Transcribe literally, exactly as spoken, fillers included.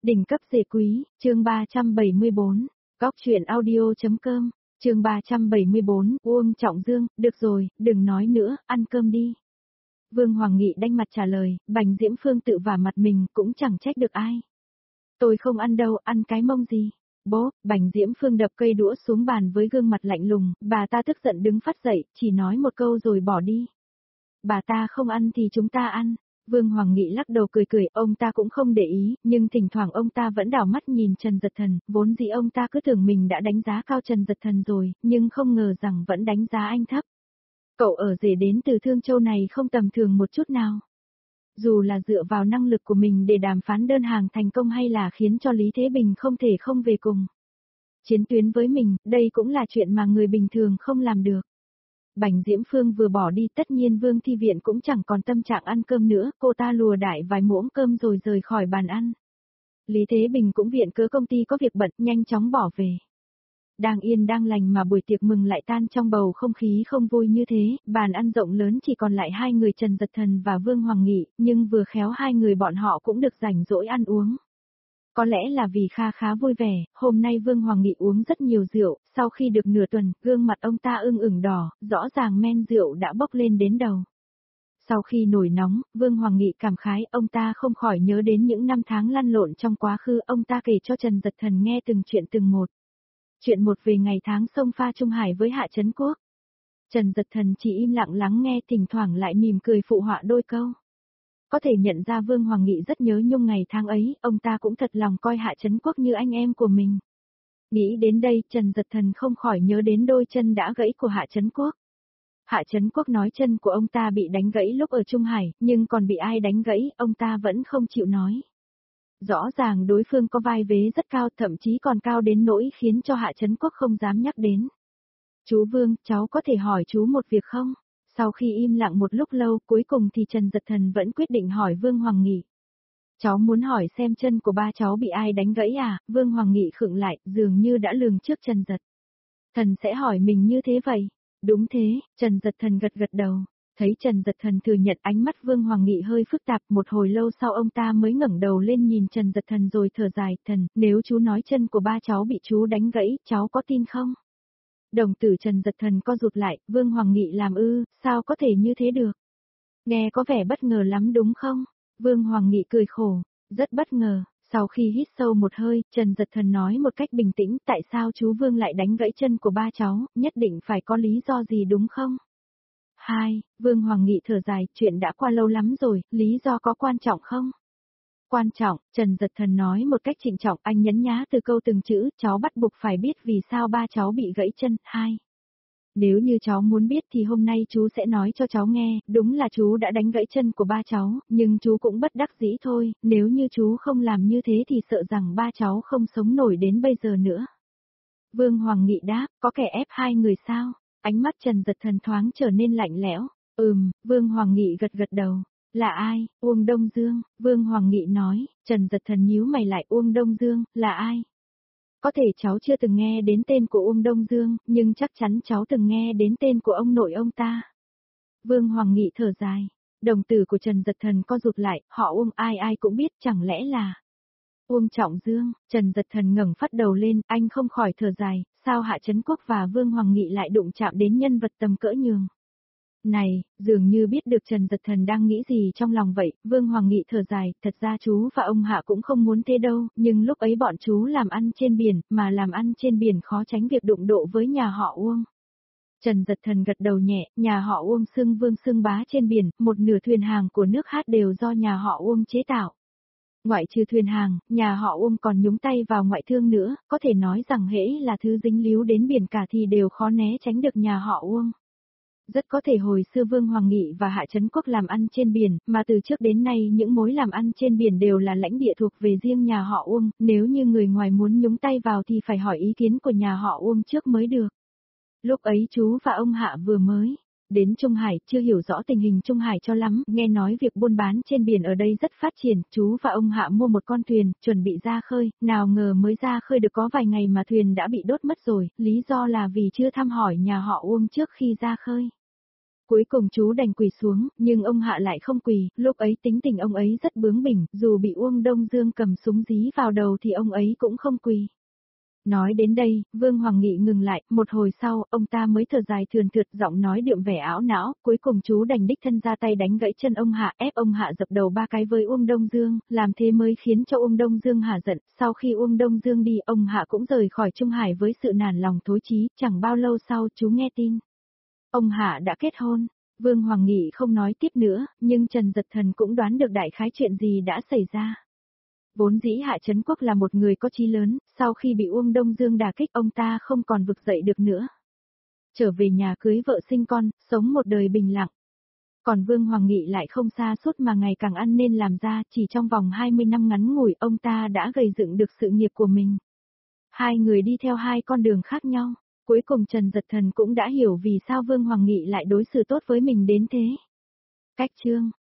Đỉnh cấp rể quý, chương ba trăm bảy mươi bốn, góc truyện audio.com, chương ba trăm bảy mươi bốn, Uông Trọng Dương, được rồi, đừng nói nữa, ăn cơm đi. Vương Hoàng Nghị đanh mặt trả lời, Bành Diễm Phương tự vả mặt mình cũng chẳng trách được ai. Tôi không ăn đâu, ăn cái mông gì. Bố, Bành Diễm Phương đập cây đũa xuống bàn với gương mặt lạnh lùng, bà ta tức giận đứng phát dậy, chỉ nói một câu rồi bỏ đi. Bà ta không ăn thì chúng ta ăn. Vương Hoàng Nghị lắc đầu cười cười, ông ta cũng không để ý, nhưng thỉnh thoảng ông ta vẫn đảo mắt nhìn Trần Dật Thần, vốn dĩ ông ta cứ tưởng mình đã đánh giá cao Trần Dật Thần rồi, nhưng không ngờ rằng vẫn đánh giá anh thấp. Cậu ở rể đến từ Thương Châu này không tầm thường một chút nào. Dù là dựa vào năng lực của mình để đàm phán đơn hàng thành công hay là khiến cho Lý Thế Bình không thể không về cùng. Chiến tuyến với mình, đây cũng là chuyện mà người bình thường không làm được. Bành Diễm Phương vừa bỏ đi, tất nhiên Vương Thi Viện cũng chẳng còn tâm trạng ăn cơm nữa, cô ta lùa đại vài muỗng cơm rồi rời khỏi bàn ăn. Lý Thế Bình cũng viện cớ công ty có việc bận, nhanh chóng bỏ về. Đang yên đang lành mà buổi tiệc mừng lại tan trong bầu không khí không vui như thế, bàn ăn rộng lớn chỉ còn lại hai người Trần Dật Thần và Vương Hoàng Nghị, nhưng vừa khéo hai người bọn họ cũng được rảnh rỗi ăn uống. Có lẽ là vì kha khá vui vẻ, hôm nay Vương Hoàng Nghị uống rất nhiều rượu, sau khi được nửa tuần, gương mặt ông ta ưng ửng đỏ, rõ ràng men rượu đã bốc lên đến đầu. Sau khi nổi nóng, Vương Hoàng Nghị cảm khái, ông ta không khỏi nhớ đến những năm tháng lăn lộn trong quá khứ, ông ta kể cho Trần Dật Thần nghe từng chuyện từng một. Chuyện một về ngày tháng sông pha Trung Hải với Hạ Trấn Quốc. Trần Dật Thần chỉ im lặng lắng nghe, thỉnh thoảng lại mỉm cười phụ họa đôi câu. Có thể nhận ra Vương Hoàng Nghị rất nhớ nhung ngày tháng ấy, ông ta cũng thật lòng coi Hạ Trấn Quốc như anh em của mình. Nghĩ đến đây, Trần Dật Thần không khỏi nhớ đến đôi chân đã gãy của Hạ Trấn Quốc. Hạ Trấn Quốc nói chân của ông ta bị đánh gãy lúc ở Trung Hải, nhưng còn bị ai đánh gãy, ông ta vẫn không chịu nói. Rõ ràng đối phương có vai vế rất cao, thậm chí còn cao đến nỗi khiến cho Hạ Trấn Quốc không dám nhắc đến. Chú Vương, cháu có thể hỏi chú một việc không? Sau khi im lặng một lúc lâu, cuối cùng thì Trần Dật Thần vẫn quyết định hỏi Vương Hoàng Nghị. Cháu muốn hỏi xem chân của ba cháu bị ai đánh gãy à? Vương Hoàng Nghị khựng lại, dường như đã lường trước Trần Dật Thần sẽ hỏi mình như thế vậy. Đúng thế, Trần Dật Thần gật gật đầu. Thấy Trần Dật Thần thừa nhận, ánh mắt Vương Hoàng Nghị hơi phức tạp, một hồi lâu sau ông ta mới ngẩng đầu lên nhìn Trần Dật Thần rồi thở dài, thần, nếu chú nói chân của ba cháu bị chú đánh gãy, cháu có tin không? Đồng tử Trần Dật Thần co rụt lại, Vương Hoàng Nghị làm ư, sao có thể như thế được? Nghe có vẻ bất ngờ lắm đúng không? Vương Hoàng Nghị cười khổ, rất bất ngờ. Sau khi hít sâu một hơi, Trần Dật Thần nói một cách bình tĩnh, tại sao chú Vương lại đánh gãy chân của ba cháu, nhất định phải có lý do gì đúng không? Hai, Vương Hoàng Nghị thở dài, chuyện đã qua lâu lắm rồi, lý do có quan trọng không? Quan trọng, Trần Dật Thần nói một cách trịnh trọng, anh nhấn nhá từ câu từng chữ, cháu bắt buộc phải biết vì sao ba cháu bị gãy chân. Hai, nếu như cháu muốn biết thì hôm nay chú sẽ nói cho cháu nghe, đúng là chú đã đánh gãy chân của ba cháu, nhưng chú cũng bất đắc dĩ thôi, nếu như chú không làm như thế thì sợ rằng ba cháu không sống nổi đến bây giờ nữa. Vương Hoàng Nghị đáp, có kẻ ép hai người sao? Ánh mắt Trần Dật Thần thoáng trở nên lạnh lẽo. Ừm, Vương Hoàng Nghị gật gật đầu. Là ai? Uông Đông Dương, Vương Hoàng Nghị nói. Trần Dật Thần nhíu mày lại, Uông Đông Dương, là ai? Có thể cháu chưa từng nghe đến tên của Uông Đông Dương, nhưng chắc chắn cháu từng nghe đến tên của ông nội ông ta. Vương Hoàng Nghị thở dài. Đồng tử của Trần Dật Thần co rụt lại, họ Uông ai ai cũng biết, chẳng lẽ là... Uông Trọng Dương, Trần Dật Thần ngẩng phát đầu lên, anh không khỏi thở dài, sao Hạ Trấn Quốc và Vương Hoàng Nghị lại đụng chạm đến nhân vật tầm cỡ nhường. Này, dường như biết được Trần Dật Thần đang nghĩ gì trong lòng vậy, Vương Hoàng Nghị thở dài, thật ra chú và ông Hạ cũng không muốn thế đâu, nhưng lúc ấy bọn chú làm ăn trên biển, mà làm ăn trên biển khó tránh việc đụng độ với nhà họ Uông. Trần Dật Thần gật đầu nhẹ, nhà họ Uông xưng vương xưng bá trên biển, một nửa thuyền hàng của nước Hát đều do nhà họ Uông chế tạo. Ngoại trừ thuyền hàng, nhà họ Uông còn nhúng tay vào ngoại thương nữa, có thể nói rằng hễ là thứ dính líu đến biển cả thì đều khó né tránh được nhà họ Uông. Rất có thể hồi xưa Vương Hoàng Nghị và Hạ Trấn Quốc làm ăn trên biển, mà từ trước đến nay những mối làm ăn trên biển đều là lãnh địa thuộc về riêng nhà họ Uông, nếu như người ngoài muốn nhúng tay vào thì phải hỏi ý kiến của nhà họ Uông trước mới được. Lúc ấy chú và ông Hạ vừa mới đến Trung Hải, chưa hiểu rõ tình hình Trung Hải cho lắm, nghe nói việc buôn bán trên biển ở đây rất phát triển, chú và ông Hạ mua một con thuyền, chuẩn bị ra khơi, nào ngờ mới ra khơi được có vài ngày mà thuyền đã bị đốt mất rồi, lý do là vì chưa thăm hỏi nhà họ Uông trước khi ra khơi. Cuối cùng chú đành quỳ xuống, nhưng ông Hạ lại không quỳ, lúc ấy tính tình ông ấy rất bướng bỉnh, dù bị Uông Đông Dương cầm súng dí vào đầu thì ông ấy cũng không quỳ. Nói đến đây, Vương Hoàng Nghị ngừng lại, một hồi sau, ông ta mới thở dài thườn thượt, giọng nói đượm vẻ ảo não, cuối cùng chú đành đích thân ra tay đánh gãy chân ông Hạ, ép ông Hạ dập đầu ba cái với Uông Đông Dương, làm thế mới khiến cho Uông Đông Dương hả giận, sau khi Uông Đông Dương đi, ông Hạ cũng rời khỏi Trung Hải với sự nản lòng thối chí, chẳng bao lâu sau chú nghe tin. Ông Hạ đã kết hôn. Vương Hoàng Nghị không nói tiếp nữa, nhưng Trần Dật Thần cũng đoán được đại khái chuyện gì đã xảy ra. Vốn dĩ Hạ Trấn Quốc là một người có chí lớn, sau khi bị Uông Đông Dương đả kích ông ta không còn vực dậy được nữa. Trở về nhà cưới vợ sinh con, sống một đời bình lặng. Còn Vương Hoàng Nghị lại không xa suốt mà ngày càng ăn nên làm ra, chỉ trong vòng hai mươi năm ngắn ngủi ông ta đã gây dựng được sự nghiệp của mình. Hai người đi theo hai con đường khác nhau, cuối cùng Trần Dật Thần cũng đã hiểu vì sao Vương Hoàng Nghị lại đối xử tốt với mình đến thế. Cách chương